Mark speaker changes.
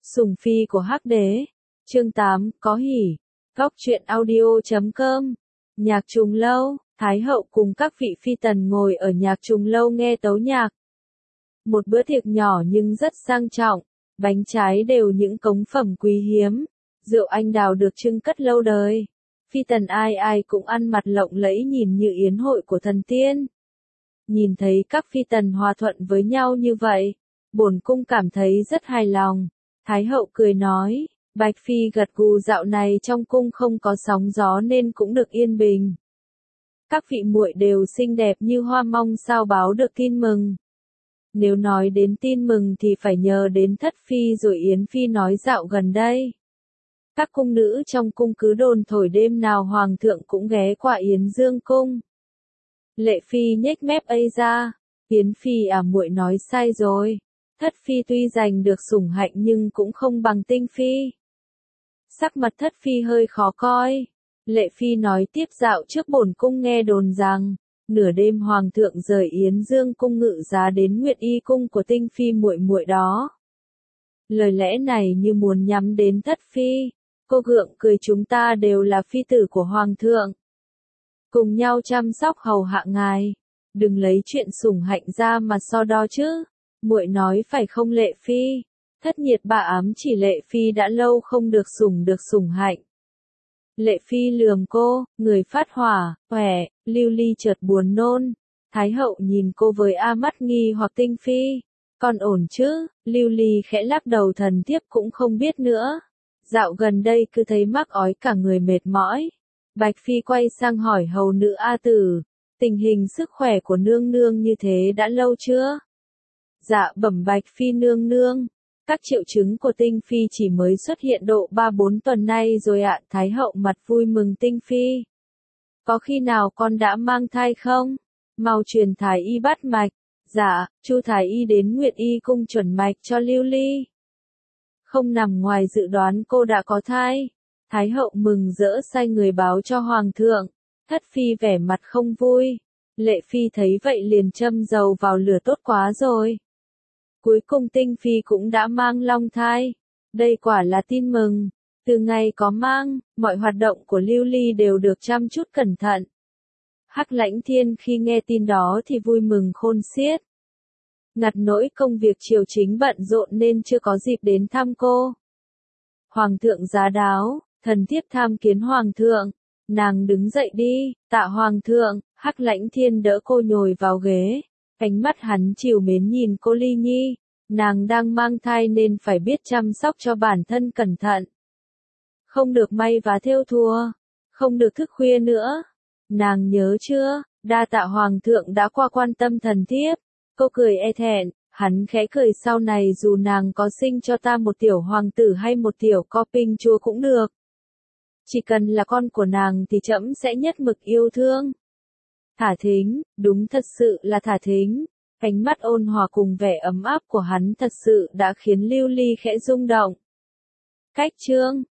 Speaker 1: Sủng phi của Hắc đế. Chương 8, có hỉ. Góc truyện audio.com. Nhạc Trùng Lâu, Thái hậu cùng các vị phi tần ngồi ở Nhạc Trùng Lâu nghe tấu nhạc. Một bữa tiệc nhỏ nhưng rất sang trọng, bánh trái đều những cống phẩm quý hiếm, rượu anh đào được trưng cất lâu đời. Phi tần ai ai cũng ăn mặc lộng lẫy nhìn như yến hội của thần tiên. Nhìn thấy các phi tần hòa thuận với nhau như vậy, bổn cung cảm thấy rất hài lòng. Thái hậu cười nói, Bạch Phi gật gù, dạo này trong cung không có sóng gió nên cũng được yên bình. Các vị muội đều xinh đẹp như hoa, mong sao báo được tin mừng. Nếu nói đến tin mừng thì phải nhờ đến Thất Phi rồi. Yến Phi nói dạo gần đây, các cung nữ trong cung cứ đồn thổi đêm nào hoàng thượng cũng ghé qua Yến Dương cung. Lệ Phi nhếch mép ây ra, Yến Phi muội nói sai rồi. Thất Phi tuy giành được sủng hạnh nhưng cũng không bằng Tinh Phi. Sắc mặt Thất Phi hơi khó coi. Lệ Phi nói tiếp, dạo trước bổn cung nghe đồn rằng, nửa đêm hoàng thượng rời Yến Dương cung ngự giá đến Nguyệt Y cung của Tinh Phi muội muội đó. Lời lẽ này như muốn nhắm đến Thất Phi. Cô gượng cười, chúng ta đều là phi tử của hoàng thượng, cùng nhau chăm sóc hầu hạ ngài, đừng lấy chuyện sủng hạnh ra mà so đo chứ. Muội nói phải không Lệ Phi? Thất Nhiệt bà ám chỉ Lệ Phi đã lâu không được sủng hạnh. Lệ Phi lườm cô, người phát hỏa, khỏe. Lưu Ly chợt buồn nôn. Thái hậu nhìn cô với mắt nghi hoặc. Tinh Phi, con ổn chứ? Lưu Ly khẽ lắc đầu, thần thiếp cũng không biết nữa. Dạo gần đây cứ thấy mắc ói cả người, mệt mỏi. Bạch Phi quay sang hỏi hầu nữ A Tử, tình hình sức khỏe của nương nương như thế đã lâu chưa? Dạ bẩm Bạch Phi nương nương, các triệu chứng của Tinh Phi chỉ mới xuất hiện độ 3-4 tuần nay rồi ạ. Thái hậu mặt vui mừng. Tinh Phi, có khi nào con đã mang thai không? Mau truyền thái y bắt mạch. Dạ, Chu thái y đến Nguyệt Y cung chuẩn mạch cho Lưu Ly. Không nằm ngoài dự đoán, cô đã có thai. Thái hậu mừng rỡ sai người báo cho hoàng thượng. Thất Phi vẻ mặt không vui. Lệ Phi thấy vậy liền châm dầu vào lửa, tốt quá rồi. Cuối cùng Tinh Phi cũng đã mang long thai. Đây quả là tin mừng. Từ ngày có mang, mọi hoạt động của Lưu Ly đều được chăm chút cẩn thận. Hắc Lãnh Thiên khi nghe tin đó thì vui mừng khôn xiết. Ngặt nỗi công việc triều chính bận rộn nên chưa có dịp đến thăm cô. Hoàng thượng giá đáo, thần thiếp tham kiến hoàng thượng. Nàng đứng dậy đi, tạ hoàng thượng. Hắc Lãnh Thiên đỡ cô nhồi vào ghế. Ánh mắt hắn trìu mến nhìn cô. Ly Nhi, nàng đang mang thai nên phải biết chăm sóc cho bản thân cẩn thận. Không được may vá thêu thùa, không được thức khuya nữa. Nàng nhớ chưa? Đa tạ hoàng thượng đã qua quan tâm thần thiếp. Cô cười e thẹn, hắn khẽ cười, sau này dù nàng có sinh cho ta một tiểu hoàng tử hay một tiểu co pinh chúa cũng được. Chỉ cần là con của nàng thì trẫm sẽ nhất mực yêu thương. Thả thính, đúng thật sự là thả thính. Ánh mắt ôn hòa cùng vẻ ấm áp của hắn thật sự đã khiến Lưu Ly khẽ rung động. Cách chương